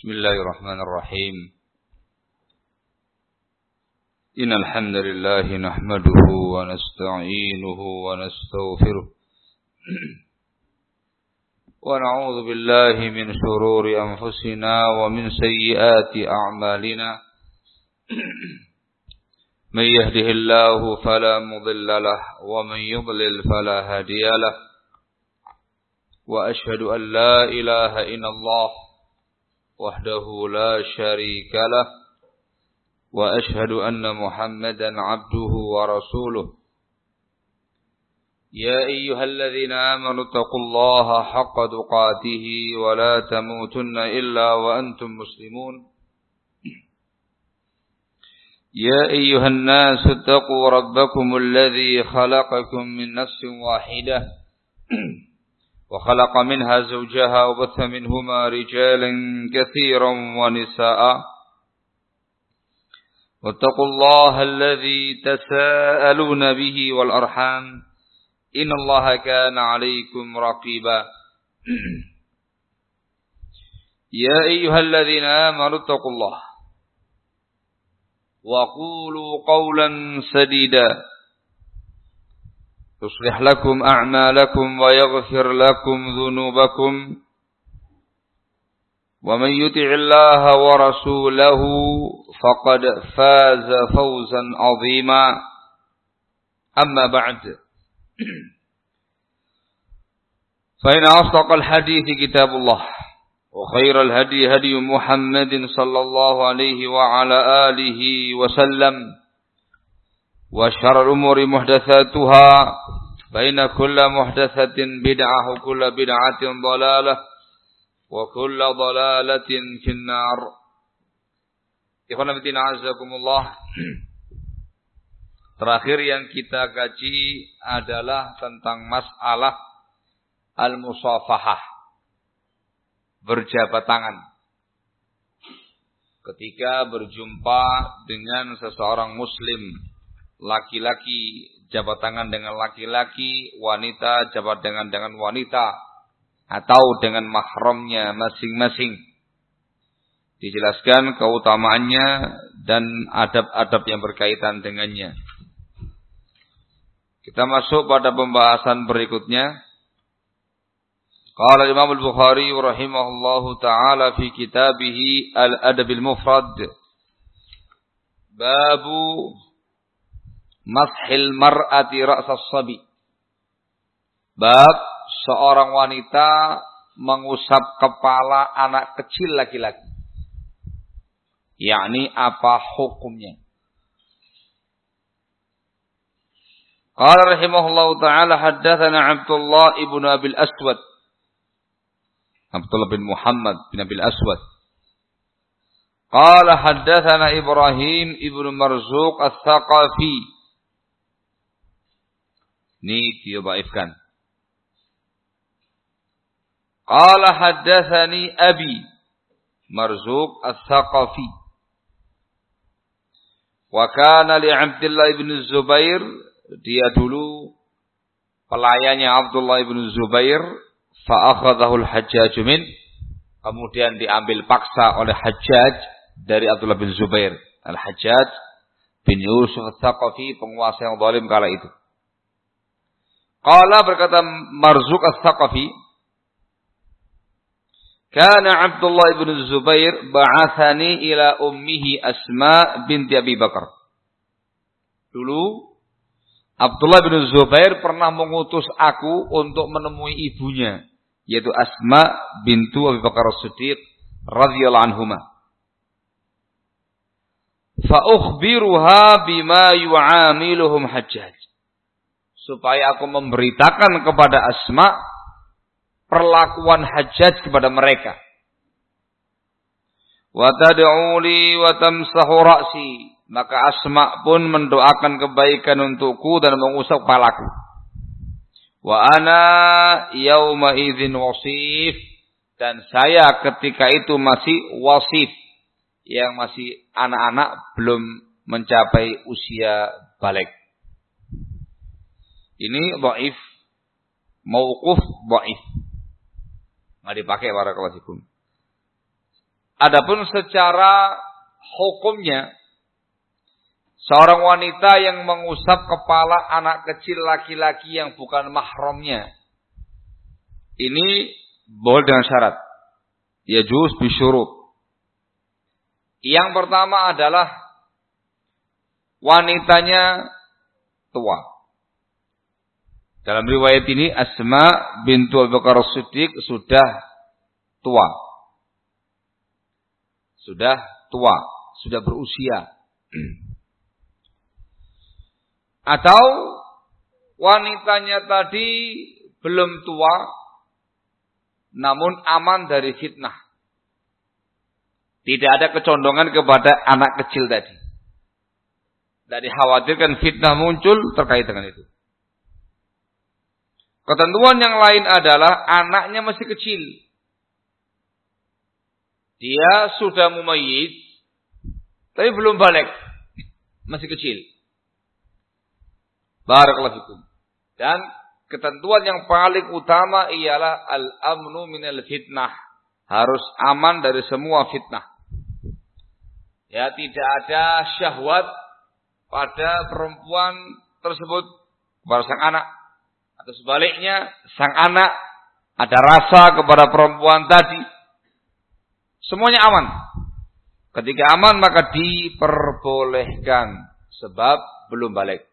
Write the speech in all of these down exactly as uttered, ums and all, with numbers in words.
Bismillahirrahmanirrahim. Innal hamdalillah nahmaduhu wa nasta'inuhu wa nastaghfiruh. Wa na'udzu billahi min shururi anfusina wa min sayyiati a'malina. Man yahdihillahu fala mudilla lahu wa man yudlil fala hadiya lahu. Wa ashhadu an la ilaha illallah wahdahu la syarika lah wa ashhadu anna Muhammadan abduhu wa rasuluh. Ya ayyuhalladzina amanu taqullaha haqqa tuqatih wa la tamutunna illa wa antum muslimun. Ya ayyuhan nasu taqu rabbakumul ladzi khalaqakum min nafsin wahidah وخلق منها زوجها وبث منهما رجالا كثيرا ونساء واتقوا الله الذي تساءلون به والأرحام إن الله كان عليكم رقيبا يا أيها الذين آمنوا اتقوا الله وقولوا قولا سديدا يصلح لكم أعمالكم ويغفر لكم ذنوبكم ومن يطع الله ورسوله فقد فاز فوزا عظيما أما بعد فإن أصدق الحديث كتاب الله وخير الهدي هدي محمد صلى الله عليه وعلى آله وسلم وشر الأمور محدثاتها فإن كل محدثة بدعة وكل بدعة ضلالة وكل ضلالة في النار. Ikhwan fillah azakumullah. Terakhir yang kita kaji adalah tentang masalah al-musafahah, berjabat tangan ketika berjumpa dengan seseorang muslim. Laki-laki jabat tangan dengan laki-laki, wanita jabat tangan dengan wanita, atau dengan mahramnya masing-masing. Dijelaskan keutamaannya dan adab-adab yang berkaitan dengannya. Kita masuk pada pembahasan berikutnya. Qala Imam Al-Bukhari rahimahullahu ta'ala fi kitabih Al-Adab Al-Mufrad. Babu Mashil mar'ati ra'sas sabi. Bab seorang wanita mengusap kepala anak kecil laki-laki. Yakni apa hukumnya? Qala rahimahullahu ta'ala haddatsana Abdullah ibn Abil Aswad. Abdullah bin Muhammad bin Abil Aswad. Qala haddatsana Ibrahim ibn Marzuq Ats-Tsaqafi. Ini dia dhaifkan. Qala haddatsani Abi Marzuq Ats-Tsaqafi. Wa kana li Abdullah ibn Zubair, dia dulu pelayannya Abdullah ibn Zubair, fa akhadhahu al-Hajjaj min, kemudian diambil paksa oleh Hajjaj dari Abdullah bin Zubair. Al-Hajjaj bin Yusuf Ats-Tsaqafi, penguasa yang zalim kala itu. Qala, berkata Marzuq Ats-Tsaqafi, kana Abdullah ibn Zubair ba'athani ila ummihi Asma binti Abi Bakar. Dulu Abdullah bin Zubair pernah mengutus aku untuk menemui ibunya, yaitu Asma bintu Abi Bakar As-Siddiq radhiyallahu anhuma. Fa ukhbiruha bima yu'amiluhum Hajjaj, supaya aku memberitakan kepada Asma perlakuan Hajjaj kepada mereka. Wa tad'u li wa tamsahu ra'si, maka Asma pun mendoakan kebaikan untukku dan mengusap kepalaku. Wa ana yauma idzin wasif, dan saya ketika itu masih wasif, yang masih anak-anak, belum mencapai usia balik. Ini dhaif, mauquf dhaif. Enggak dipakai barakallahu fikum. Adapun secara hukumnya, seorang wanita yang mengusap kepala anak kecil laki-laki yang bukan mahramnya, ini boleh dengan syarat. Yajuz bisyurut. Yang pertama adalah wanitanya tua. Dalam riwayat ini Asma bintu Abu Bakar As-Siddiq sudah tua. Sudah tua, sudah berusia. Atau wanitanya tadi belum tua namun aman dari fitnah. Tidak ada kecondongan kepada anak kecil tadi. Tidak dikhawatirkan fitnah muncul terkait dengan itu. Ketentuan yang lain adalah anaknya masih kecil. Dia sudah mumayyiz, tapi belum balik. Masih kecil. Barakallahu fikum. Dan ketentuan yang paling utama ialah al-amnu minal fitnah. Harus aman dari semua fitnah. Ya, tidak ada syahwat pada perempuan tersebut kepada sang anak. Atau sebaliknya, sang anak ada rasa kepada perempuan tadi. Semuanya aman. Ketika aman maka diperbolehkan. Sebab belum balik.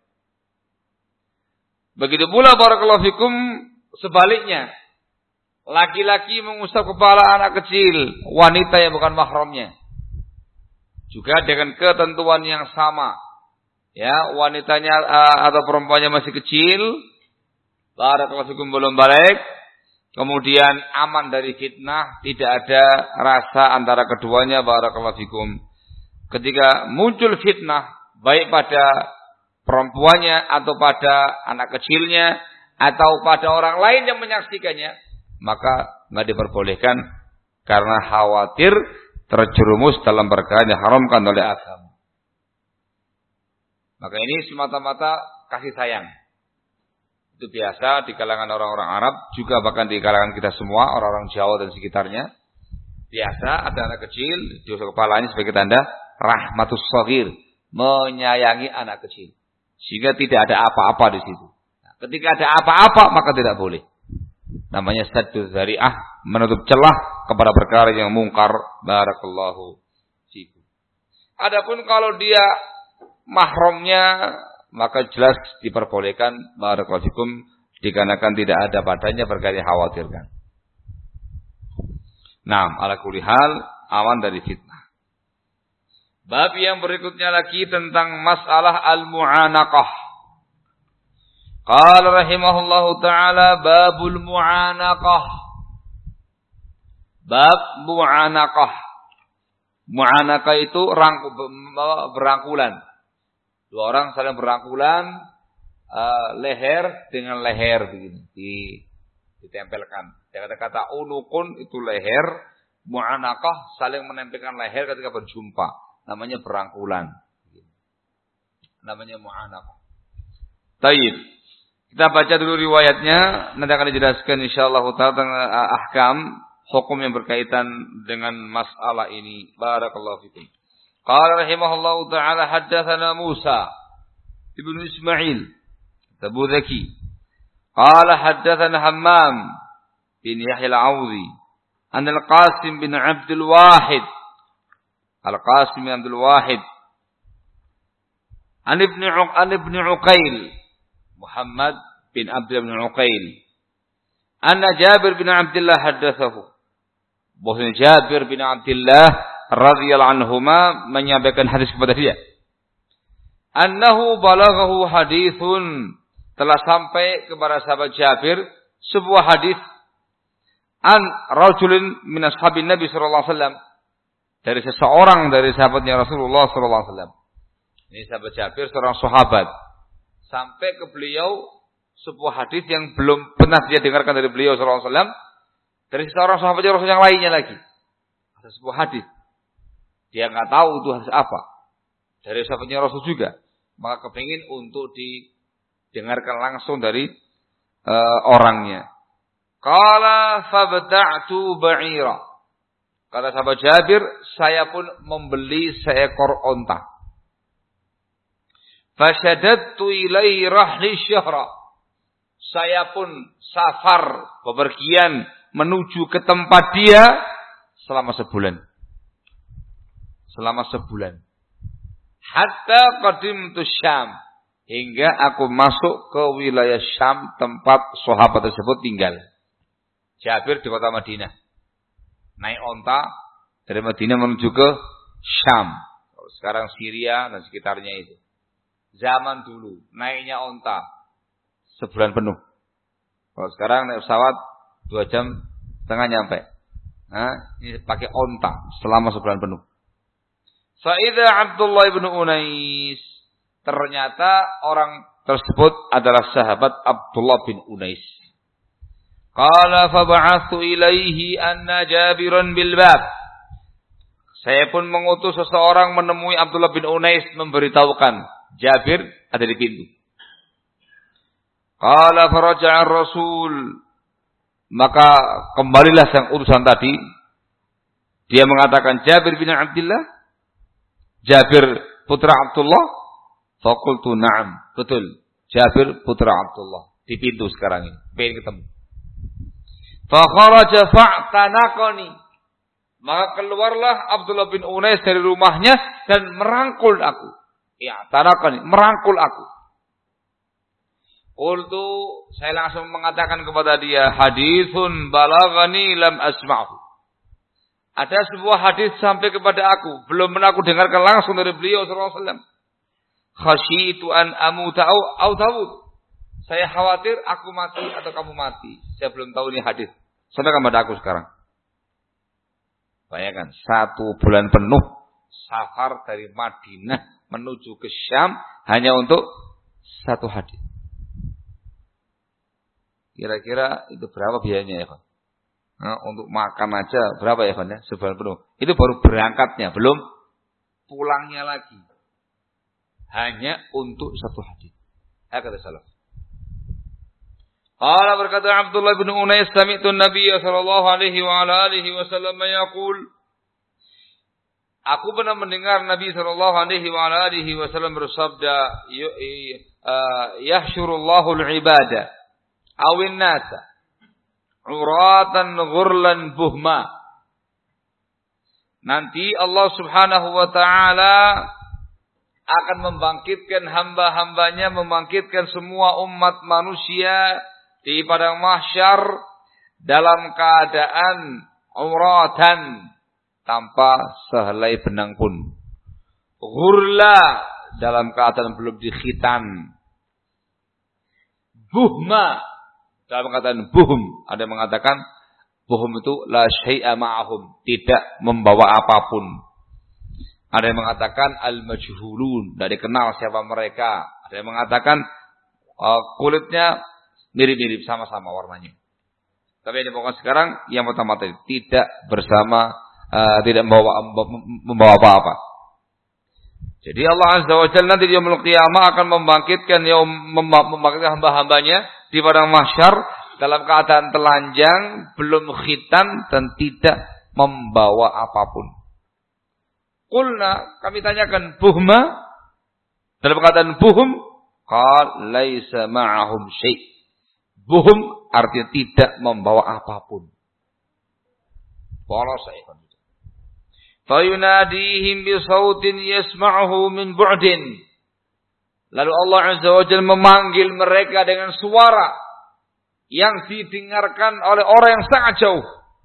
Begitu pula barakallahu fikum sebaliknya. Laki-laki mengusap kepala anak kecil. Wanita yang bukan mahramnya. Juga dengan ketentuan yang sama. Ya, wanitanya uh, atau perempuannya masih kecil. Barakallahu fikum belum balik. Kemudian aman dari fitnah. Tidak ada rasa antara keduanya. Barakallahu fikum. Ketika muncul fitnah. Baik pada perempuannya. Atau pada anak kecilnya. Atau pada orang lain yang menyaksikannya. Maka nggak diperbolehkan. Karena khawatir terjerumus dalam perkara yang diharamkan oleh agama. Maka ini semata-mata kasih sayang. Itu biasa di kalangan orang-orang Arab, juga bahkan di kalangan kita semua, orang-orang Jawa dan sekitarnya. Biasa ada anak kecil, diusap kepalanya sebagai tanda rahmatus shaghir, menyayangi anak kecil. Sehingga tidak ada apa-apa di situ. Nah, ketika ada apa-apa maka tidak boleh. Namanya saddu dzari'ah, menutup celah kepada perkara yang mungkar. Barakallahu fikum. Adapun kalau dia mahramnya, maka jelas diperbolehkan. Barakallahu fikum, dikarenakan tidak ada padanya perkara yang khawatirkan. Naam, ala kulli hal aman dari fitnah. Bab yang berikutnya lagi tentang masalah al-mu'anaqah. Qala rahimahullahu ta'ala babul mu'anaqah. Bab mu'anaqah. Mu'anaqah itu rangku, berangkulan. Dua orang saling berangkulan, uh, leher dengan leher begini, di, ditempelkan. Dengan kata unukun itu leher, mu'anaqah saling menempelkan leher ketika berjumpa. Namanya berangkulan. Namanya mu'anaqah. Tayyib. Kita baca dulu riwayatnya, nanti akan dijelaskan insyaallah ta'ala tentang ahkam, hukum yang berkaitan dengan masalah ini. Barakallahu fikum. Qala rahimahullahu ta'ala haddatsana Musa ibn Ismail Tabuzaki. Qala haddatsana Hammam bin Yahya al-Audhi an al-Qasim bin Abdul Wahid. Al-Qasim bin Abdul Wahid an ibn an ibn Uqail Muhammad bin Abdullah bin Uqail. Anna Jabir bin Abdullah haddatsahu. Bahwa Jabir bin Abdullah radhiyallahu anhuma menyampaikan hadis kepada dia. Annahu balaghahu hadithun, telah sampai kepada sahabat Jabir sebuah hadis an rajulin min ashabin Nabi sallallahu alaihi wasallam, dari seseorang dari sahabatnya Rasulullah sallallahu alaihi wasallam. Ini sahabat Jabir seorang sahabat. Sampai ke beliau sebuah hadis yang belum pernah dia dengarkan dari beliau sallallahu alaihi wasallam, dari seorang sahabat Rasul yang lainnya lagi. Ada sebuah hadis. Dia enggak tahu itu hadis apa. Dari sahabatnya Rasul juga. Maka kepingin untuk didengarkan langsung dari uh, orangnya. Qala fabta'tu ba'ira. Kata sahabat Jabir, saya pun membeli seekor onta. Fasyadattu ilaihi rahli syahra. Saya pun safar, bepergian menuju ke tempat dia selama sebulan. Selama sebulan. Hatta qadimtu Syam. Hingga aku masuk ke wilayah Syam tempat sahabat tersebut tinggal. Jabir di kota Madinah. Naik onta dari Madinah menuju ke Syam. Sekarang Syria dan sekitarnya itu. Zaman dulu naiknya onta sebulan penuh. Kalau sekarang naik pesawat dua jam setengah nyampe. Nah, ini pakai onta selama sebulan penuh. Fa'idha Abdullah ibn Unais. Ternyata orang tersebut adalah sahabat Abdullah bin Unais. Qala fab'athu ilaihi anna Jabiran bil bab. Saya pun mengutus seseorang menemui Abdullah bin Unais memberitahukan Jabir ada di pintu. Qala faraja'a Rasul. Maka kembalilah sang utusan tadi. Dia mengatakan Jabir bin Abdullah. Jabir putra Abdullah. Faqultu na'am. Betul. Jabir putra Abdullah. Di pintu sekarang ini. Pengen ketemu. Fa kharaja fa'tanaqani. Maka keluarlah Abdullah bin Unais dari rumahnya dan merangkul aku. Ya, tanaqani, merangkul aku. Qultu, saya langsung mengatakan kepada dia, haditsun balagani lam asma'hu. Ada sebuah hadis sampai kepada aku, belum pernah aku dengarkan langsung dari beliau sallallahu alaihi wasallam. Khasyitu an amuta au tawud. Saya khawatir aku mati atau kamu mati. Saya belum tahu ini hadis. Sampai kepada aku sekarang. Bayangkan, satu bulan penuh safar dari Madinah menuju ke Syam hanya untuk satu hadis. Kira-kira itu berapa biayanya ya, Pak? Nah, untuk makan aja berapa ya, Pak? Ya? Sebulan penuh. Itu baru berangkatnya, belum pulangnya lagi. Hanya untuk satu hadis. Hakata salaf. Qala berkata Abdullah bin Unais, sami'tu an-nabiy sallallahu alaihi wa ala alihi wasallam yaqul. Aku pernah mendengar Nabi sallallahu alaihi wa ala alihi wasallam bersabda, yahsyurullahu al-ibada awin nasa uratan ghurlan buhma. Nanti Allah Subhanahu wa taala akan membangkitkan hamba-hambanya, membangkitkan semua umat manusia di padang mahsyar dalam keadaan uratan, tanpa sehelai benang pun. Ghurla, dalam keadaan belum dikhitan. Buhma, dalam keadaan buhum. Ada yang mengatakan buhum itu la syai'a ma'ahum, tidak membawa apapun. Ada yang mengatakan al-majhulun, tidak dikenal siapa mereka. Ada yang mengatakan uh, kulitnya mirip-mirip, sama-sama warnanya. Tapi yang dibawa sekarang yang pertama tadi tidak bersama, uh, tidak membawa membawa apa-apa. Jadi Allah Azza wa Jalla nanti di yaumul qiyamah akan membangkitkan yang membangkitkan hamba-hambanya di padang mahsyar dalam keadaan telanjang, belum khitan dan tidak membawa apapun. Qulna, kami tanyakan, buhma, dalam keadaan buhum, qal laisa ma'ahum syai'. Buhum artinya tidak membawa apapun. Polos saya. Fayunadihim bi sautin yasma'uhu min bu'din. Lalu Allah Azza wa Jalla memanggil mereka dengan suara yang didengarkan oleh orang yang sangat jauh.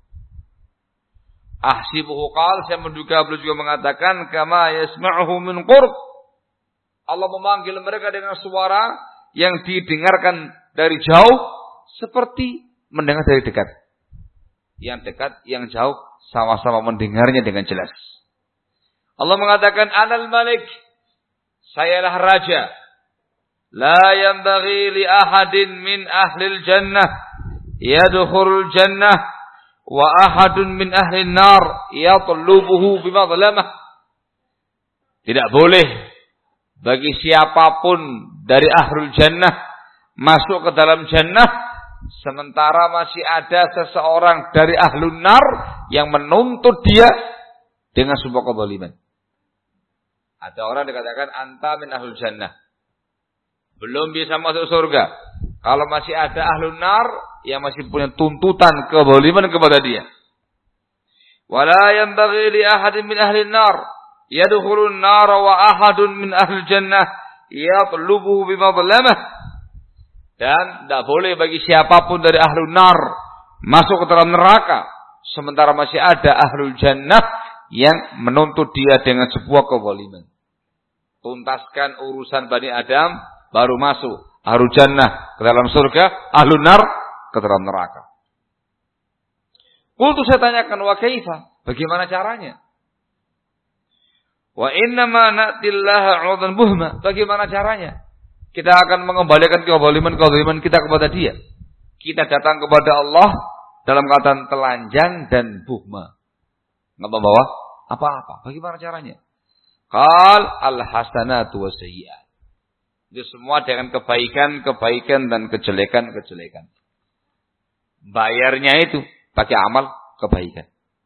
Ahsibuhu qal, saya menduga beliau juga mengatakan kama yasma'uhu min qurb. Allah memanggil mereka dengan suara yang didengarkan dari jauh seperti mendengar dari dekat. Yang dekat, yang jauh sama-sama mendengarnya dengan jelas. Allah mengatakan anal malik, sayalah raja. La yanbaghi li ahadin min ahlil jannah yadkhulul jannah wa ahadun min ahlin nar yatlubuhu bimadlamah. Tidak boleh bagi siapapun dari ahlul jannah masuk ke dalam jannah sementara masih ada seseorang dari ahlun nar yang menuntut dia dengan sebuah kezaliman. Ada orang dikatakan anta min ahlul jannah, belum bisa masuk surga. Kalau masih ada ahlun nar yang masih punya tuntutan kezaliman kepada dia. Wala yanbaghi li ahadin min ahlin nar yadkhulun nar wa ahadun min ahlil jannah yatlubuhu bimadlamah. Dan tidak boleh bagi siapapun dari ahlun nar masuk ke dalam neraka sementara masih ada ahlul jannah yang menuntut dia dengan sebuah kezaliman. Tuntaskan urusan Bani Adam baru masuk ahlul jannah ke dalam surga, ahlun nar ke dalam neraka. Qultu, saya tanyakan, wa kaifa? Bagaimana caranya? Wa innama na'tillaha 'udan buhma. Bagaimana caranya? Kita akan mengembalikan kezaliman-kezaliman kita kepada dia. Kita datang kepada Allah dalam keadaan telanjang dan buhma. Enggak membawa apa-apa. Bagaimana caranya? Qal al-hasanatu wasayyi'at. Itu semua dengan kebaikan-kebaikan dan kejelekan-kejelekan. Bayarnya itu pakai amal kebaikan.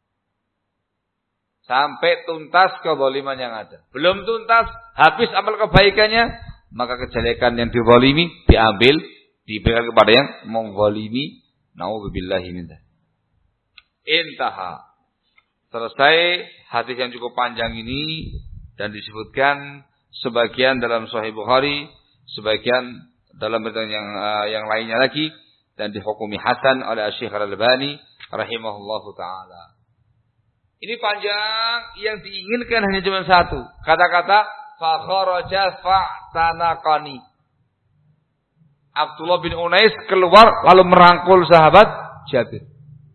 Sampai tuntas kezaliman yang ada. Belum tuntas, habis amal kebaikannya, maka kejelekan yang dizalimi diambil, diberikan kepada yang menzalimi. Nauzubillahi min dzalik. Intaha. Selesai hadis yang cukup panjang ini dan disebutkan sebagian dalam Sahih Bukhari, sebagian dalam berita yang uh, yang lainnya lagi, dan dihukumi hasan oleh Syekh Al-Albani rahimahullahu ta'ala. Ini panjang, yang diinginkan hanya cuma satu. Kata-kata fakharaja fa'tanaqani. Abdullah bin Unais keluar lalu merangkul sahabat Jabir.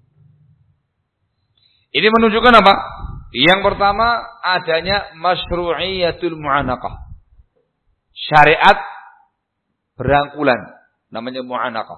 Ini menunjukkan apa? Yang pertama adanya masyru'iyatul mu'anaqah. Syariat berangkulan, namanya mu'anaqah.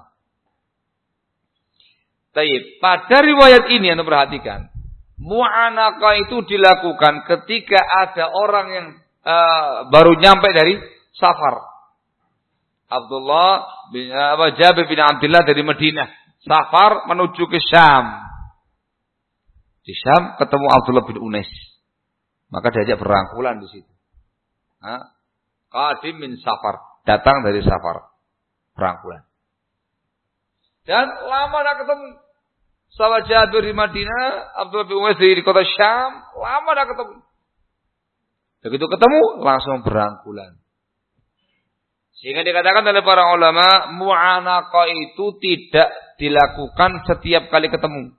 Taib. Pada riwayat ini Anda perhatikan, mu'anaqah itu dilakukan ketika ada orang yang uh, baru nyampe dari safar. Abdullah bin uh, Jabir bin Abdullah dari Madinah, safar menuju ke Syam. Di Syam ketemu Abdullah bin Unais, maka diajak berangkulan di situ. Ha? Qadim min safar, datang dari safar, berangkulan. Dan lama tak ketemu. Sahabat Jabir di Madinah, Abdullah bin Unais di kota Syam, lama tak ketemu. Begitu ketemu, langsung berangkulan. Sehingga dikatakan oleh para ulama, mu'anaqah itu tidak dilakukan setiap kali ketemu.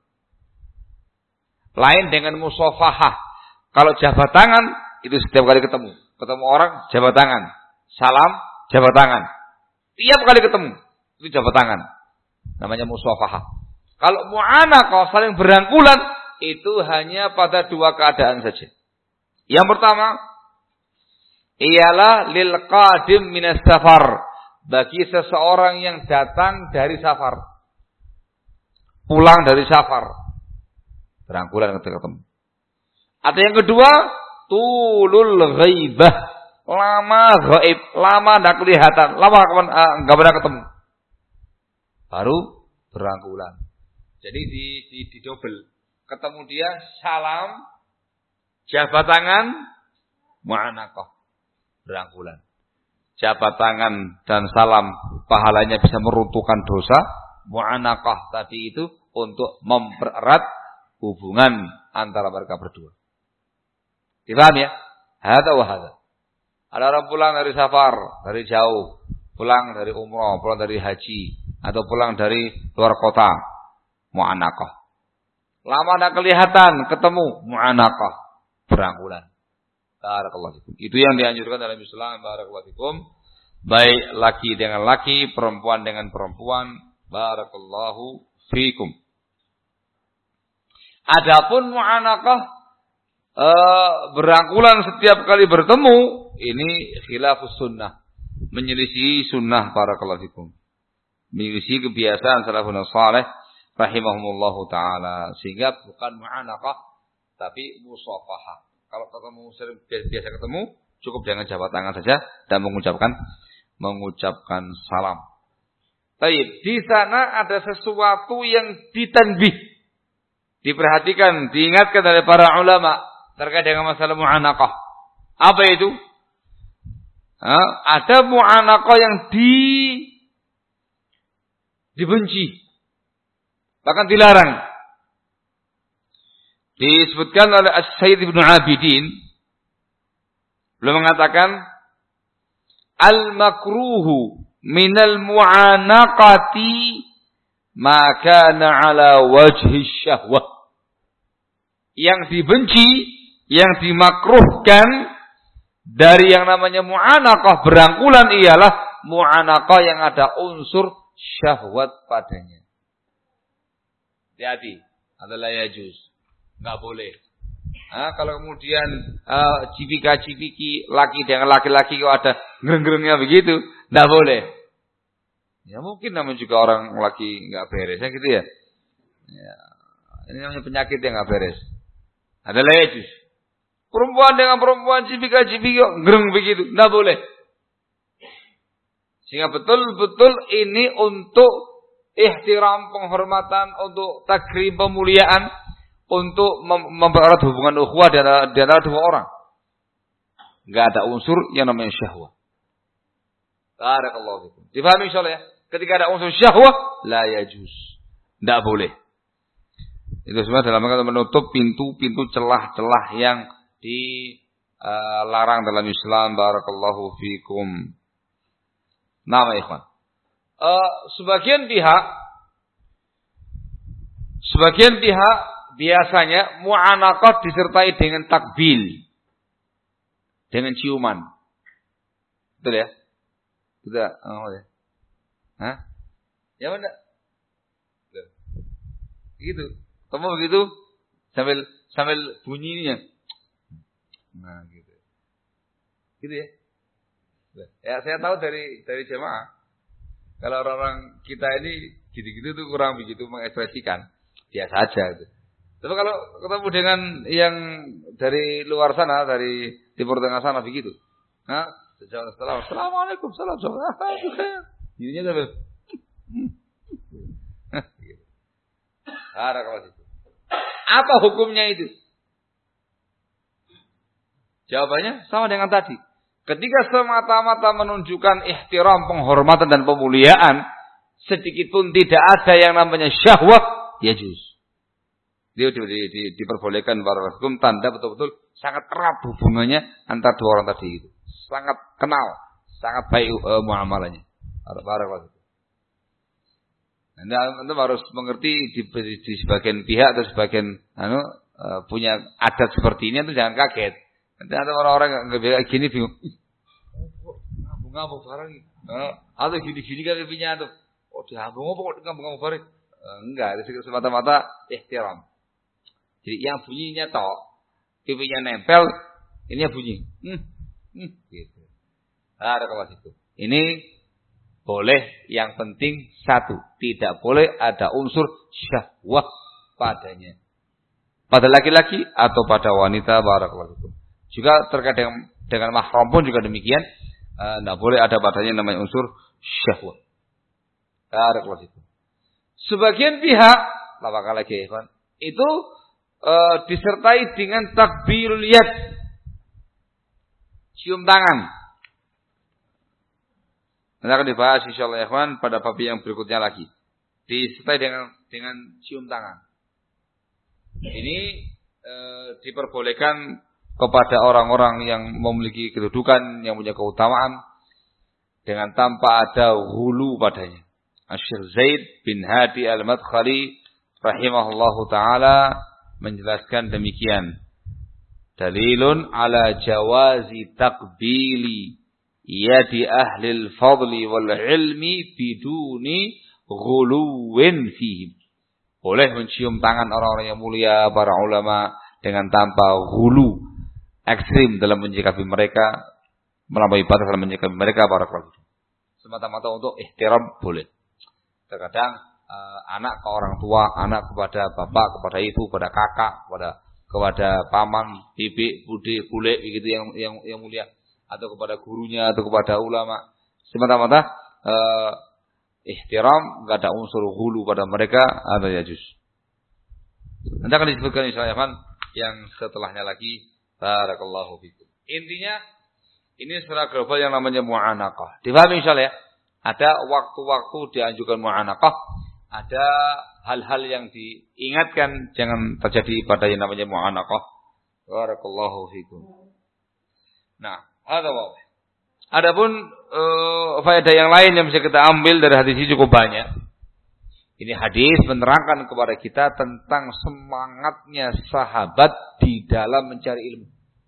Lain dengan musafahah. Kalau jabat tangan, itu setiap kali ketemu. Ketemu orang, jabat tangan. Salam, jabat tangan. Tiap kali ketemu, itu jabat tangan. Namanya musafahah. Kalau mu'anaqah saling berangkulan, itu hanya pada dua keadaan saja. Yang pertama, ialah lil qadim minas safar, bagi seseorang yang datang dari safar, pulang dari safar, berangkulan ketika ketemu. Ada yang kedua, tulul ghaibah, lama ghaib, lama tidak kelihatan, lama enggak uh, pernah ketemu, baru berangkulan. Jadi di di, di double, ketemu dia, salam, jabat tangan, mu'anaqah, berangkulan. Jabat tangan dan salam pahalanya bisa meruntuhkan dosa. Mu'anaqah tadi itu untuk mempererat hubungan antara mereka berdua. Dipaham ya? Hadza wa hadza. Ada orang pulang dari safar, dari jauh, pulang dari umrah, pulang dari haji, atau pulang dari luar kota, mu'anaqah. Lama tidak kelihatan, ketemu, mu'anaqah, berangkulan. Barakallahu fikum. Itu yang dianjurkan dalam Islam. Barakallahu fikum. Baik laki dengan laki, perempuan dengan perempuan. Barakallahu fikum. Adapun mu'anaqah e, berangkulan setiap kali bertemu, ini khilafus sunnah, menyelisihi sunnah. Barakallahu fikum. Menyelisihi kebiasaan salafun salih rahimahumullahu taala, sehingga bukan mu'anaqah tapi musafahah. Kalau ketemu biasa ketemu, cukup dengan jabat tangan saja dan mengucapkan mengucapkan salam. Baik, di sana ada sesuatu yang ditanbih, diperhatikan, diingatkan oleh para ulama terkait dengan masalah mu'anaqah. Apa itu? Ha? Ada mu'anaqah yang di dibenci, bahkan dilarang. Disebutkan oleh As-Sayyid Ibnu Abidin, beliau mengatakan al-makruhu minal mu'anaqati ma kana ala wajhi syahwah. Yang dibenci, yang dimakruhkan dari yang namanya mu'anaqah berangkulan ialah mu'anaqah yang ada unsur syahwat padanya. Hati-hati, adalah yajuz, enggak boleh. Nah, kalau kemudian uh, cipika-cipiki laki dengan laki-laki kok ada gereng-gerengnya begitu, enggak boleh. Ya mungkin namanya juga orang laki enggak beres, ya gitu ya. Ya, ini namanya penyakit yang enggak beres. Adalah yajuz. Perempuan dengan perempuan cipika-cipiki kok gereng begitu, enggak boleh. Sehingga betul-betul ini untuk ihtiram, penghormatan, untuk takrim, pemuliaan, untuk mem- mempererat hubungan ukhuwah di antara, di antara dua orang. Enggak ada unsur yang namanya syahwat. Barakallahu fikum. Difahami insyaallah ya? Ketika ada unsur syahwat, la yajuz. Enggak boleh. Itu semua dalam rangka menutup pintu-pintu celah-celah yang dilarang uh, dalam Islam. Barakallahu fikum. Nama ikhwan. Uh, sebagian pihak sebagian pihak biasanya mu'anaqah disertai dengan takbil, dengan ciuman. Betul ya? Betul. Oh, ya. Hah? Ya mana? Betul. Begitu. Kamu begitu sambil sambil bunyinya. Nah, gitu. Gitu ya? Ya, saya tahu dari dari jemaah. Kalau orang-orang kita ini gitu-gitu tuh kurang begitu mengekspresikan. Biasa aja gitu. Tapi kalau ketemu dengan yang dari luar sana, dari Timur Tengah sana begitu. Nah, sejauh setelah Assalamualaikum, salam salam. Ininya sampai ada kalau itu. Apa hukumnya itu? Jawabannya sama dengan tadi. Ketika semata-mata menunjukkan ihtiram, penghormatan dan pemuliaan, sedikit pun tidak ada yang namanya syahwat, yajuz. Dia di, di, di, diperbolehkan para hukum, tanda betul-betul sangat erat hubungannya antara dua orang tadi itu. Sangat kenal, sangat baik uh, muamalahnya. Para itu. Anda, anda harus mengerti di, di, di sebagian pihak atau sebagian anu, uh, punya adat seperti ini, itu jangan kaget. Nanti ada orang-orang nggak biasa gini bingung. Ngabung-ngabung barang ini. Atau gini-gini kan pipinya tuh. Oh, diambung apa kok ngabung-ngabung barang? Enggak, itu semata-mata ihtiram. Jadi yang bunyinya tok, pipinya nempel, ini bunyi. Hmm, hmm, gitu. Ada kelas itu. Ini boleh, yang penting satu, tidak boleh ada unsur syahwat padanya. Pada laki-laki atau pada wanita, barakallahu fikum. Juga terkait dengan, dengan mahram pun juga demikian. Tidak uh, boleh ada padanya namanya unsur syahwat. Barakallahu fikum. Sebagian pihak, lapakah lagi ya, itu uh, disertai dengan takbirul yad, cium tangan. Nanti akan dibahas insyaallah ya kawan pada bab yang berikutnya lagi. Disertai dengan dengan cium tangan. Ini uh, diperbolehkan kepada orang-orang yang memiliki kedudukan, yang punya keutamaan, dengan tanpa ada hulu padanya. Asy-Syaikh Zaid bin Hadi Al-Madkhali rahimahullahu taala menjelaskan demikian. Dalilun ala jawazi taqbili yadi ahli al-fadli wal ilmi biduni ghuluwin fihim. Boleh mencium tangan orang-orang yang mulia, para ulama, dengan tanpa hulu, ekstrim dalam menyikapi mereka, melampaui batas dalam menyikapi mereka, para ulama. Semata-mata untuk ihtiram boleh. Terkadang uh, anak ke orang tua, anak kepada bapak, kepada ibu, kepada kakak, kepada kepada paman, bibi, bude, bule, begitu yang yang yang mulia, atau kepada gurunya, atau kepada ulama. Semata-mata uh, ihtiram, enggak ada unsur hulu pada mereka, ada yajuz. Nanti akan disebutkan insyaallah yang setelahnya lagi. Barakallahu fikum. Intinya ini secara global yang namanya mu'anaqah. Difahami insyaallah ya. Ada waktu-waktu dianjurkan mu'anaqah, ada hal-hal yang diingatkan jangan terjadi pada yang namanya mu'anaqah. Barakallahu fikum. Nah, ada apa? Adapun uh, faedah yang lain yang bisa kita ambil dari hadis ini cukup banyak. Ini hadis menerangkan kepada kita tentang semangatnya sahabat di dalam mencari ilmu.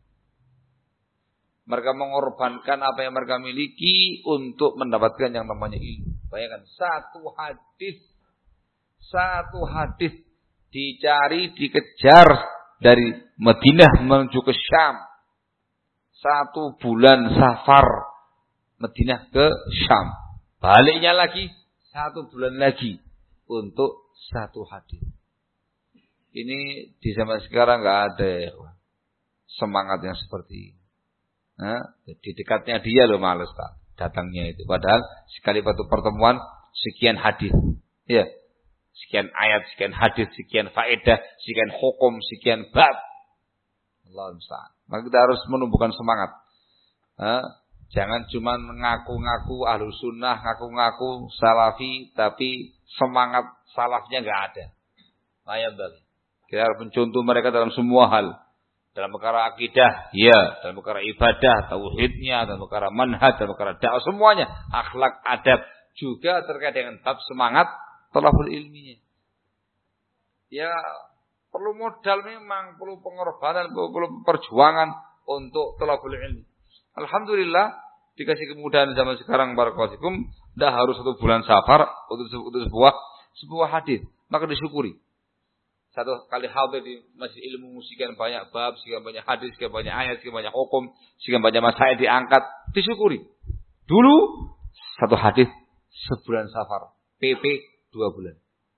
Mereka mengorbankan apa yang mereka miliki untuk mendapatkan yang namanya ilmu. Bayangkan satu hadis, satu hadis dicari, dikejar dari Madinah menuju ke Syam. Satu bulan safar Madinah ke Syam. Baliknya lagi satu bulan lagi untuk satu hadis. Ini di zaman sekarang nggak ada ya, semangat yang seperti ini. Nah, di dekatnya dia loh males tak datangnya itu. Padahal sekali satu pertemuan sekian hadis, ya, sekian ayat, sekian hadis, sekian faedah, sekian hukum, sekian bab. Allah musta'an. Maka kita harus menumbuhkan semangat. Nah, jangan cuma ngaku-ngaku ahlu sunnah, ngaku-ngaku salafi, tapi semangat salafnya nggak ada. Ayat bagi. Kita harus mencontoh mereka dalam semua hal. Dalam perkara akidah, ya. Dalam perkara ibadah, tauhidnya, dalam perkara manhaj, dalam perkara dakwah, semuanya. Akhlak, adab. Juga terkait dengan bab semangat thalabul ilminya. Ya, perlu modal memang, perlu pengorbanan, perlu perjuangan untuk thalabul ilmi. Alhamdulillah dikasih kemudahan zaman sekarang barakallahu fikum, tidak harus satu bulan safar untuk, untuk sebuah sebuah hadis, maka disyukuri. Satu kali hadir di masjid ilmu, sekian banyak bab, sekian banyak hadis, sekian banyak ayat, sekian banyak hukum, sekian banyak masail diangkat, disyukuri. Dulu satu hadis sebulan safar, P P dua bulan.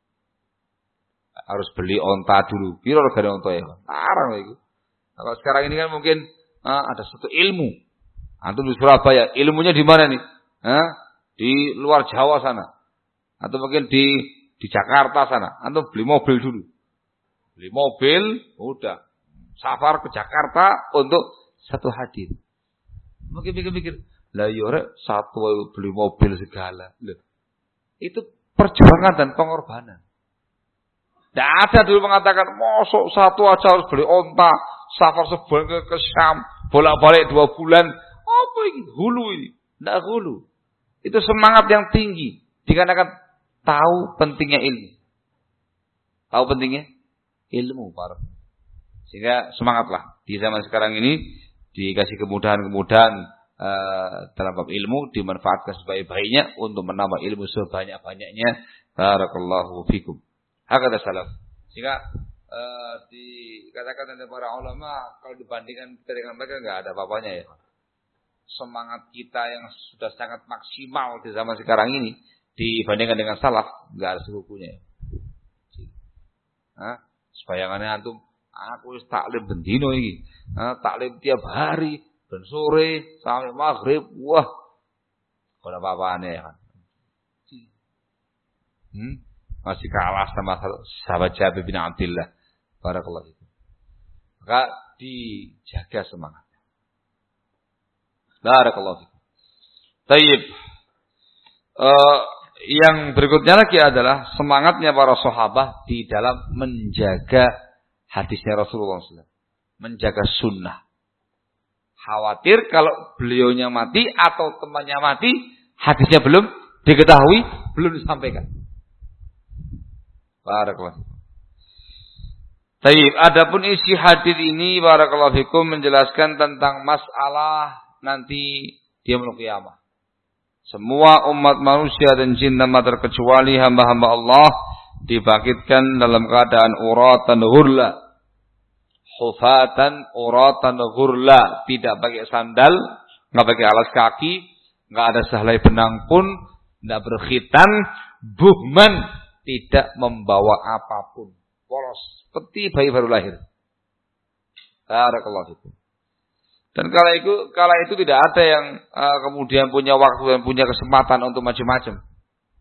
Harus beli onta dulu. Piro regane onta ya? Larang itu. Kalau sekarang ini kan mungkin ah, ada satu ilmu. Antum di Surabaya, ilmunya di mana nih? Hah? Di luar Jawa sana. Atau mungkin di di Jakarta sana. Antum beli mobil dulu. Beli mobil, udah. Safar ke Jakarta untuk satu hadis. Mungkin pikir-pikir, lah yore satu beli mobil segala. Loh. Itu perjuangan dan pengorbanan. Tidak ada dulu mengatakan, mosok satu aja harus beli onta. Safar sebulan ke, ke Syam. Bolak-balik dua bulan. Apa ini? Hulu ini. Tidak hulu. Itu semangat yang tinggi. Dikarenakan tahu pentingnya ilmu. Tahu pentingnya ilmu. Para. Sehingga semangatlah. Di zaman sekarang ini dikasih kemudahan-kemudahan uh, dalam bab ilmu. Dimanfaatkan sebaik-baiknya untuk menambah ilmu sebanyak-banyaknya. Barakallahu fikum. Hakada salaf. Sehingga uh, dikatakan oleh para ulama, kalau dibandingkan kita dengan mereka enggak ada apa-apanya ya. Semangat kita yang sudah sangat maksimal di zaman sekarang ini dibandingkan dengan salaf enggak ada sekukunya. Hah? Sebayangannya antum, aku wis taklim bendino iki. Hah, taklim tiap hari, ben sore sampai maghrib. Wah. Ora apa-apane ya kan. Hmm? Masih kalah sama sahabat Jabir bin Abdullah. Barakallahu fikum. Maka dijaga semangat. Barakallahu fikum. Tayyib. Uh, yang berikutnya lagi adalah semangatnya para sahabat di dalam menjaga hadisnya Rasulullah shallallahu alaihi wasallam. Menjaga sunnah. Khawatir kalau beliaunya mati atau temannya mati, hadisnya belum diketahui, belum disampaikan. Barakallahu. Baik, adapun isi hadis ini barakallahu fikum menjelaskan tentang masalah nanti di yaumul qiyamah. Semua umat manusia dan jin tanpa terkecuali hamba-hamba Allah dibangkitkan dalam keadaan uratan ghurla. Hufatan uratan ghurla, tidak pakai sandal, enggak pakai alas kaki, enggak ada sehelai benang pun, enggak berkhitan, buhman, tidak membawa apapun, polos seperti bayi baru lahir. Barakallahu fikum. Dan kala itu, kala itu tidak ada yang uh, kemudian punya waktu dan punya kesempatan untuk macam-macam.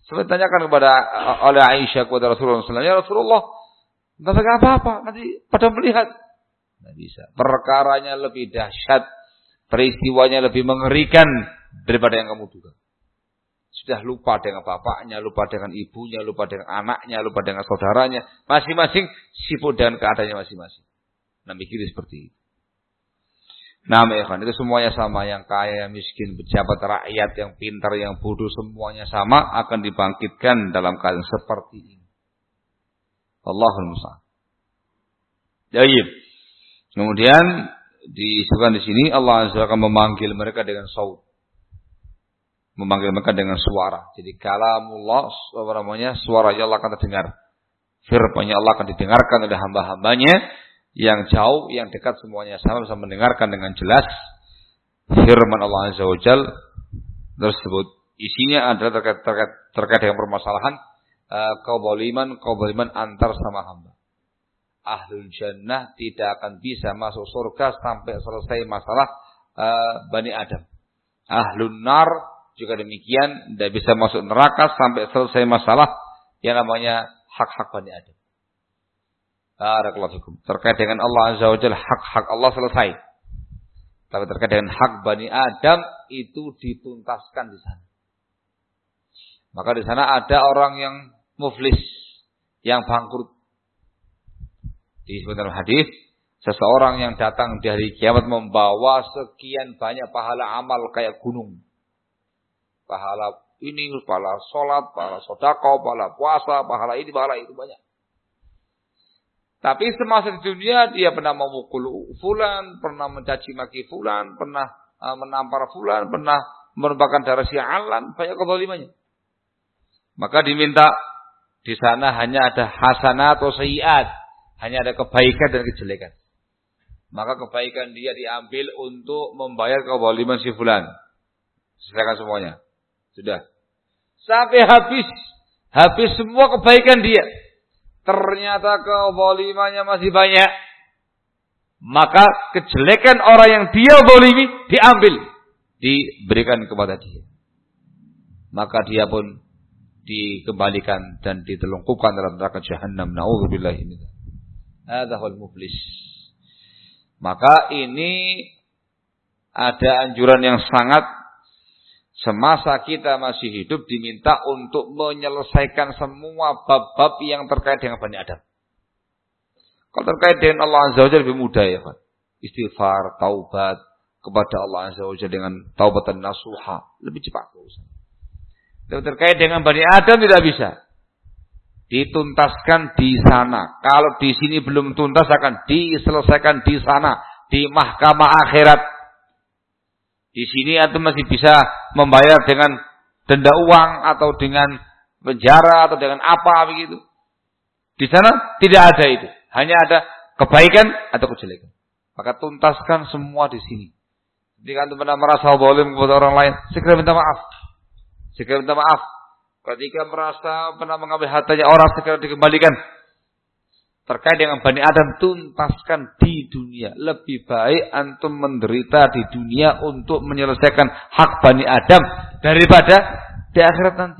Seperti tanyakan kepada oleh Aisyah kepada Rasulullah sallallahu alaihi wasallam, "Ya Rasulullah, enggak apa-apa, nanti pada melihat." Tidak bisa. Perkaranya lebih dahsyat, peristiwanya lebih mengerikan daripada yang kamu duga. Sudah lupa dengan bapaknya, lupa dengan ibunya, lupa dengan anaknya, lupa dengan saudaranya. Masing-masing sibuk dengan keadaannya masing-masing. Nah, mikir seperti itu. Nah, ikhwan, itu semuanya sama. Yang kaya, yang miskin, pejabat, rakyat, yang pintar, yang bodoh, semuanya sama akan dibangkitkan dalam keadaan seperti ini. Allahul musta'an. Baik. Kemudian disebutkan di sini Allah Azza wa Jalla akan memanggil mereka dengan saut. Memanggil mereka dengan suara. Jadi kalamullah, apa namanya, suaranya Allah akan terdengar. Firman-Nya Allah akan didengarkan oleh hamba-hambanya yang jauh, yang dekat, semuanya sama bisa mendengarkan dengan jelas firman Allah Azza wa Jalla tersebut. Isinya adalah terkait terkait, terkait dengan permasalahan uh, kezaliman kezaliman antar sama hamba. Ahlul jannah tidak akan bisa masuk surga sampai selesai masalah uh, Bani Adam. Ahlun nar juga demikian, tidak bisa masuk neraka sampai selesai masalah yang namanya hak-hak Bani Adam. Barakallahu fikum. Terkait dengan Allah Azza wa Jalla, hak-hak Allah selesai. Tapi terkait dengan hak Bani Adam itu dituntaskan di sana. Maka di sana ada orang yang muflis, yang bangkrut. Disebut dalam hadis, seseorang yang datang di hari kiamat membawa sekian banyak pahala amal kayak gunung. Pahala ini, pahala sholat, pahala sedekah, pahala puasa, pahala ini, pahala itu banyak. Tapi semasa di dunia dia pernah memukul fulan, pernah mencaci maki fulan, pernah uh, menampar fulan, pernah menumpahkan darah sialan, banyak kezalimannya. Maka diminta di sana hanya ada hasanat atau sayyiat, hanya ada kebaikan dan kejelekan. Maka kebaikan dia diambil untuk membayar kezaliman si fulan. Silakan semuanya. Sudah. Sampai habis. Habis semua kebaikan dia. Ternyata kezalimannya masih banyak. Maka kejelekan orang yang dia zalimi diambil. Diberikan kepada dia. Maka dia pun dikembalikan dan ditelungkupkan dalam neraka Jahannam. Na'udzubillahi min dzalik. Hadza huwal muflis. Maka ini ada anjuran yang sangat. Semasa kita masih hidup diminta untuk menyelesaikan semua bab-bab yang terkait dengan Bani Adam. Kalau terkait dengan Allah Azza wa Jalla lebih mudah ya Pak. Istighfar, taubat kepada Allah Azza wa Jalla dengan taubatan nasuha. Lebih cepat. Tapi terkait dengan Bani Adam tidak bisa. Dituntaskan di sana. Kalau di sini belum tuntas akan diselesaikan di sana. Di mahkamah akhirat. Di sini antum masih bisa membayar dengan denda uang atau dengan penjara atau dengan apa begitu. Di sana tidak ada itu. Hanya ada kebaikan atau kejelekan. Maka tuntaskan semua di sini. Jika antum pernah merasa zalim kepada orang lain, segera minta maaf. Segera minta maaf. Ketika merasa pernah mengambil hartanya orang, segera dikembalikan. Terkait dengan Bani Adam, tuntaskan di dunia. Lebih baik antum menderita di dunia untuk menyelesaikan hak Bani Adam daripada di akhirat nanti.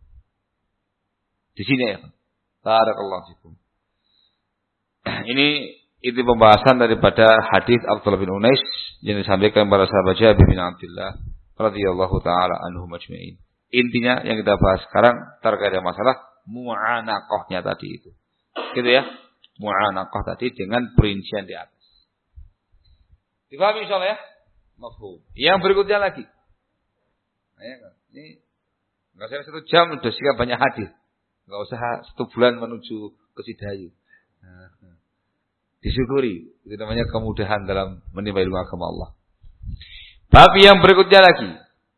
Di sini ya. Barakallahu fikum. Ini itu pembahasan daripada hadis Abdullah bin Unais yang disampaikan kepada sahabat Jabir bin Abdullah radhiyallahu taala anhu majma'in. Intinya yang kita bahas sekarang terkait dengan masalah mu'anaqahnya tadi itu. Gitu ya. Mu'anaqah tadi dengan perincian di atas. Dipahami insyaallah ya? Mafhum. Yang berikutnya lagi. Nah, ini enggak usah satu jam sudah siap banyak hadis. Enggak usah satu bulan menuju ke Sidayu. Nah, disyukuri. Itu namanya kemudahan dalam menimba ilmu agama Allah. Bab yang berikutnya lagi.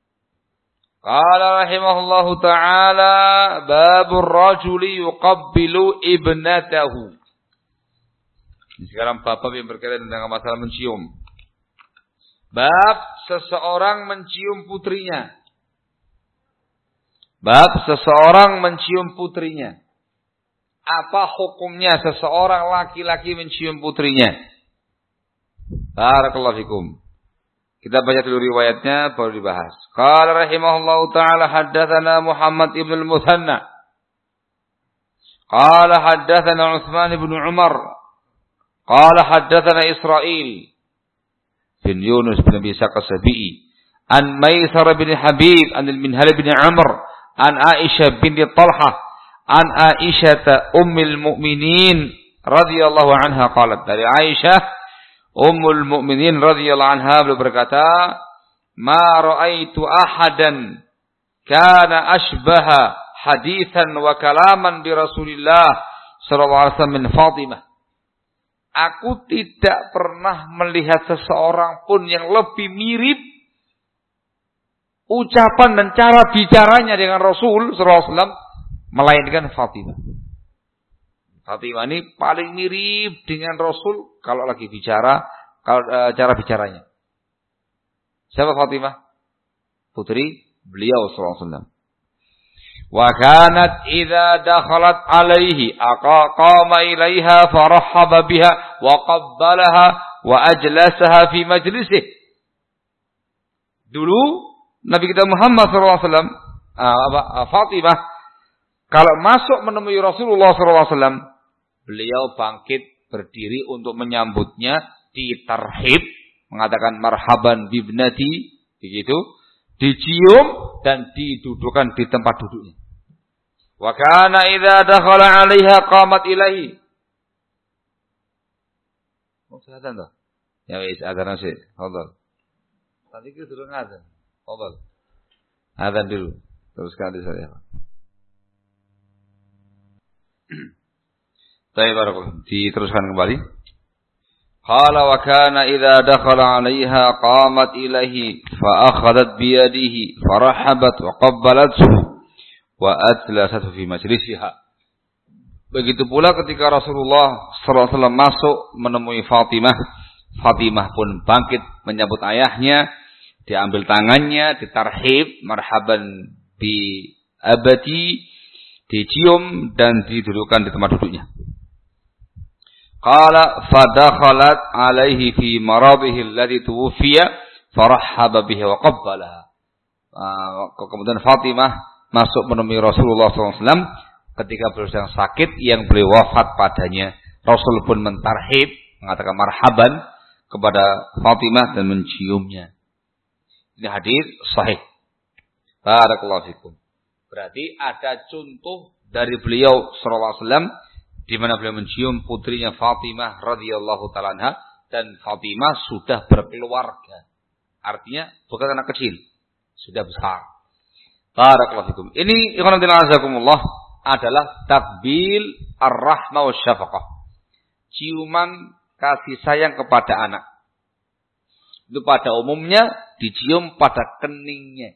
Qala rahimahullahu ta'ala babur rajuli yuqabbilu ibnatahu. Sekarang bab yang berkaitan dengan masalah mencium. Bab seseorang mencium putrinya. Bab seseorang mencium putrinya. Apa hukumnya seseorang laki-laki mencium putrinya? Barakallahu fikum. Kita baca dulu riwayatnya baru dibahas. Qala rahimahullahu taala haddatsana Muhammad ibn al-Muthanna. Qala haddatsana Utsman ibn Umar. Qala haddatsana Israil bin Yunus bin Abi Ishaq as-Sabi'i an Maisar bin Habib an al-Minhal bin Amr an Aisyah binti Talhah an Aisyah ummul mukminin radhiyallahu anha qalat, dari Aisyah ummul mukminin radhiyallahu anha beliau berkata, ma ra'aitu ahadan kana ashbaha hadithan wa kalaman bi Rasulillah sallallahu alaihi wasallam min Fatimah. Aku tidak pernah melihat seseorang pun yang lebih mirip ucapan dan cara bicaranya dengan Rasul sallallahu alaihi wasallam melainkan Fatimah. Fatimah ini paling mirip dengan Rasul kalau lagi bicara, kalau e, cara bicaranya. Siapa Fatimah? Putri beliau sallallahu alaihi wasallam. Wa kanat idza dakhalat alaihi aqama ilaiha farahaba biha wa qabbalaha wa ajlasaha fi majlisih. Dulu Nabi kita Muhammad sallallahu alaihi wasallam, uh, Fatimah kalau masuk menemui Rasulullah sallallahu alaihi wasallam, beliau bangkit berdiri untuk menyambutnya, ditarhib, mengatakan marhaban bibnati, begitu, dicium dan didudukkan di tempat duduknya. Wa kana idza dakhala 'alaiha qamat ilaihi. Oh, azan dah. Ya wis azan sih. Fadhal. Tadi kita sudah azan. Fadhal. Azan dulu. Teruskan di saya. Baik, barakallahu. Diteruskan kembali. Qala wa kana idza dakhala 'alaiha qamat ilaihi fa akhadhat bi yadihi farahabat wa qabbalathu wa atlasat fi majlisiha. Begitu pula ketika Rasulullah sallallahu alaihi wasallam masuk menemui Fatimah, Fatimah pun bangkit menyambut ayahnya, diambil tangannya, ditarhib, marhaban bi abati, dicium dan didudukkan di tempat duduknya. Qala fadakhalat alaihi fi maradihi alladhi tuwfiya farahhaba bihi wa qabbalaha. Kemudian Fatimah masuk menemui Rasulullah sallallahu alaihi wasallam ketika beliau sedang sakit yang beliau wafat padanya. Rasul pun mentarhib, mengatakan marhaban kepada Fatimah dan menciumnya. Ini hadis sahih. Barakallahu fikum. Berarti ada contoh dari beliau sallallahu alaihi wasallam di mana beliau mencium putrinya Fatimah radhiyallahu taala anha, dan Fatimah sudah berkeluarga. Artinya bukan anak kecil, sudah besar. Barakallahu fikum. Ini ikhwan fillah azakumullah adalah takbil ar-rahmah wa syafaqah. Ciuman kasih sayang kepada anak. Itu pada umumnya dicium pada keningnya.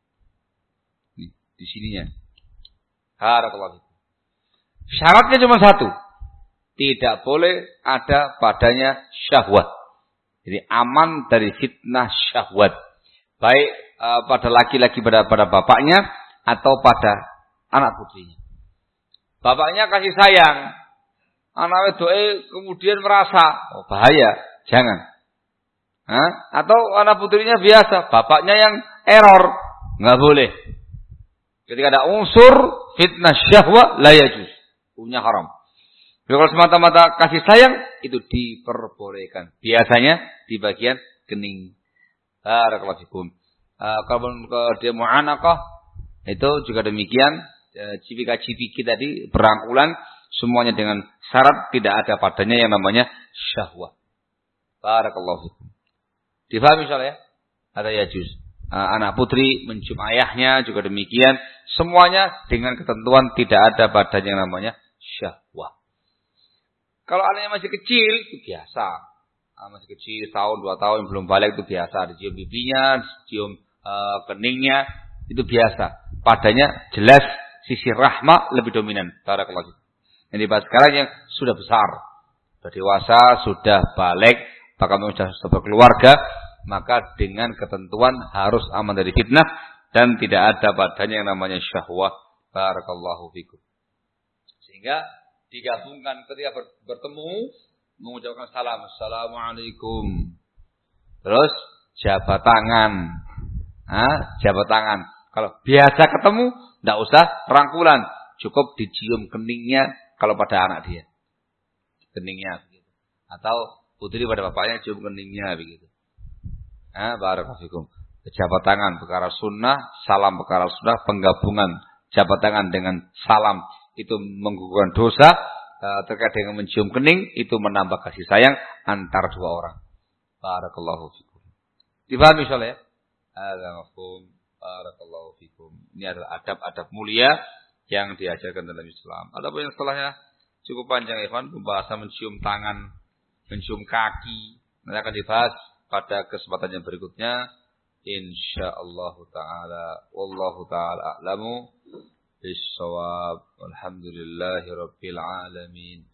Nih, di sininya. Barakallahu fikum. Syaratnya cuma satu. Tidak boleh ada padanya syahwat. Jadi aman dari fitnah syahwat. Baik uh, pada laki-laki pada pada bapaknya atau pada anak putrinya. Bapaknya kasih sayang, anak wedoke kemudian merasa, oh bahaya, jangan. Hah? Atau anak putrinya biasa, bapaknya yang error, nggak boleh. Ketika ada unsur fitnah syahwat, la yajuz, hukumnya haram. Kalau semata-mata kasih sayang itu diperbolehkan. Biasanya di bagian kening. Barakallahu fikum. Uh, kalau dia mu'anaqah itu juga demikian. Uh, cipika-cipiki tadi berangkulan semuanya dengan syarat tidak ada padanya yang namanya syahwat. Barakallahu fikum. Difahami soalnya? Ada yajuz. Uh, anak putri mencium ayahnya juga demikian. Semuanya dengan ketentuan tidak ada padanya yang namanya syahwat. Kalau anaknya masih kecil itu biasa. Masih kecil, tahun, dua tahun, belum balik itu biasa. Dicium pipinya, dicium uh, keningnya, itu biasa. Padanya jelas sisi rahmah lebih dominan. Barakallahu. Yang dibahas sekarang yang sudah besar, sudah dewasa, sudah balik, bahkan sudah, sudah berkeluarga, maka dengan ketentuan harus aman dari fitnah dan tidak ada padanya yang namanya syahwat. Barakallahu fikum. Sehingga digabungkan ketika bertemu, mengucapkan salam, assalamualaikum. Terus jabat tangan. Hah? Jabat tangan. Kalau biasa ketemu, tidak usah rangkulan. Cukup dicium keningnya kalau pada anak dia. Keningnya. Begitu. Atau putri pada bapaknya cium keningnya. Begitu. Hah? Barakallahu fikum. Jabat tangan perkara sunnah, salam perkara sunnah, penggabungan jabat tangan dengan salam itu menggugurkan dosa, terkait dengan mencium kening itu menambah kasih sayang antar dua orang. Barakallahu fikum. Dipahami insyaallah ya? Hadza mafhum. Barakallahu fikum. Ini adalah adab-adab mulia yang diajarkan dalam Islam. Adapun yang setelahnya cukup panjang Ikhwan, pembahasan mencium tangan, mencium kaki. Nanti akan dibahas pada kesempatan yang berikutnya. Insyaallah taala wallahu taala a'lamu bis-shawab. Walhamdulillahirabbil alamin.